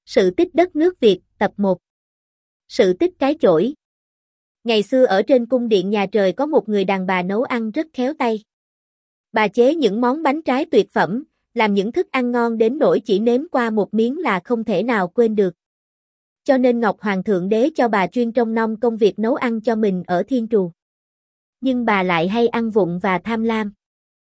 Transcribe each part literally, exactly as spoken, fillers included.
Sự tích đất nước Việt, tập một. Sự tích cái chổi. Ngày xưa ở trên cung điện nhà trời có một người đàn bà nấu ăn rất khéo tay. Bà chế những món bánh trái tuyệt phẩm, làm những thức ăn ngon đến nỗi chỉ nếm qua một miếng là không thể nào quên được. Cho nên Ngọc Hoàng Thượng Đế cho bà chuyên trông nom công việc nấu ăn cho mình ở thiên trù. Nhưng bà lại hay ăn vụng và tham lam.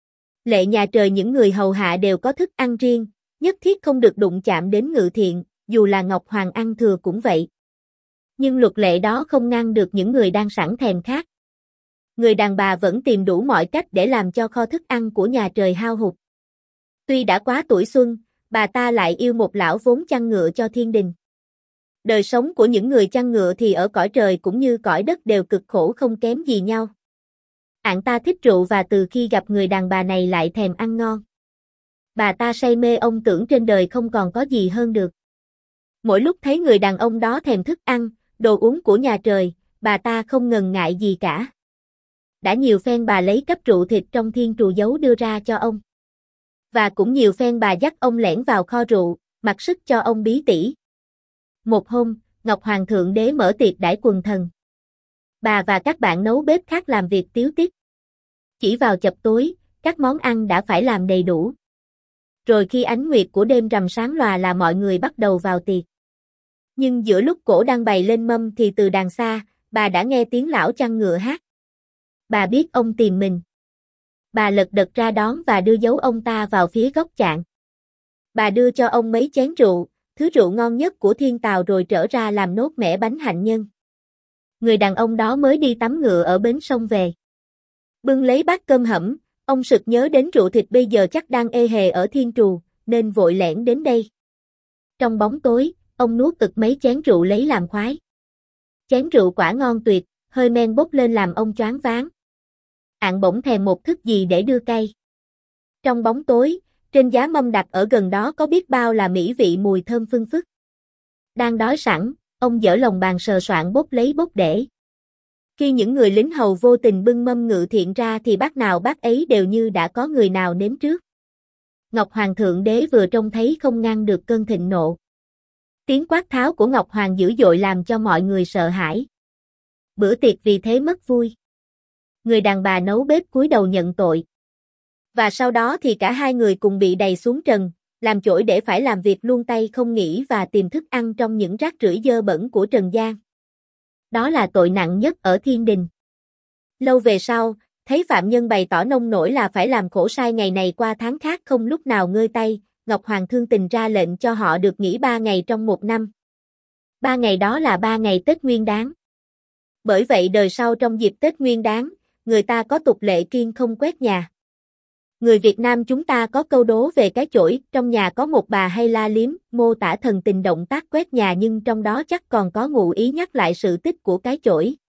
Lệ nhà trời những người hầu hạ đều có thức ăn riêng, nhất thiết không được đụng chạm đến ngự thiện, dù là Ngọc Hoàng ăn thừa cũng vậy. Nhưng luật lệ đó không ngăn được những người đang sẵn thèm khát. Người đàn bà vẫn tìm đủ mọi cách để làm cho kho thức ăn của nhà trời hao hụt. Tuy đã quá tuổi xuân, bà ta lại yêu một lão vốn chăn ngựa cho thiên đình. Đời sống của những người chăn ngựa thì ở cõi trời cũng như cõi đất đều cực khổ không kém gì nhau. Ạng ta thích rượu và từ khi gặp người đàn bà này lại thèm ăn ngon. Bà ta say mê ông tưởng trên đời không còn có gì hơn được. Mỗi lúc thấy người đàn ông đó thèm thức ăn, đồ uống của nhà trời, bà ta không ngần ngại gì cả. Đã nhiều phen bà lấy cắp rượu thịt trong thiên trù giấu đưa ra cho ông. Và cũng nhiều phen bà dắt ông lẻn vào kho rượu, mặc sức cho ông bí tỉ. Một hôm, Ngọc Hoàng Thượng Đế mở tiệc đãi quần thần. Bà và các bạn nấu bếp khác làm việc tíu tít. Chỉ vào chập tối, các món ăn đã phải làm đầy đủ. Rồi khi ánh nguyệt của đêm rằm sáng lòa là mọi người bắt đầu vào tiệc. Nhưng giữa lúc cổ đang bày lên mâm thì từ đàng xa, bà đã nghe tiếng lão chăn ngựa hát. Bà biết ông tìm mình. Bà lật đật ra đón và đưa dấu ông ta vào phía góc chạn. Bà đưa cho ông mấy chén rượu, thứ rượu ngon nhất của thiên tào rồi trở ra làm nốt mẻ bánh hạnh nhân. Người đàn ông đó mới đi tắm ngựa ở bến sông về. Bưng lấy bát cơm hẩm, ông sực nhớ đến rượu thịt bây giờ chắc đang ê hề ở thiên trù, nên vội lẻn đến đây. Trong bóng tối, ông nuốt ực mấy chén rượu lấy làm khoái. Chén rượu quả ngon tuyệt, hơi men bốc lên làm ông choáng váng. Ạng bỗng thèm một thức gì để đưa cay. Trong bóng tối, trên giá mâm đặt ở gần đó có biết bao là mỹ vị mùi thơm phưng phức. Đang đói sẵn, ông dở lòng bàn sờ soạng bốc lấy bốc để. Khi những người lính hầu vô tình bưng mâm ngự thiện ra thì bát nào bát ấy đều như đã có người nào nếm trước. Ngọc Hoàng Thượng Đế vừa trông thấy không ngăn được cơn thịnh nộ. Tiếng quát tháo của Ngọc Hoàng dữ dội làm cho mọi người sợ hãi. Bữa tiệc vì thế mất vui. Người đàn bà nấu bếp cúi đầu nhận tội. Và sau đó thì cả hai người cùng bị đày xuống trần, làm chổi để phải làm việc luôn tay không nghỉ và tìm thức ăn trong những rác rưởi dơ bẩn của trần gian. Đó là tội nặng nhất ở thiên đình. Lâu về sau, thấy phạm nhân bày tỏ nông nổi là phải làm khổ sai ngày này qua tháng khác không lúc nào ngơi tay, Ngọc Hoàng thương tình ra lệnh cho họ được nghỉ ba ngày trong một năm. Ba ngày đó là ba ngày Tết Nguyên Đán. Bởi vậy đời sau trong dịp Tết Nguyên Đán, người ta có tục lệ kiêng không quét nhà. Người Việt Nam chúng ta có câu đố về cái chổi, trong nhà có một bà hay la liếm, mô tả thần tình động tác quét nhà nhưng trong đó chắc còn có ngụ ý nhắc lại sự tích của cái chổi.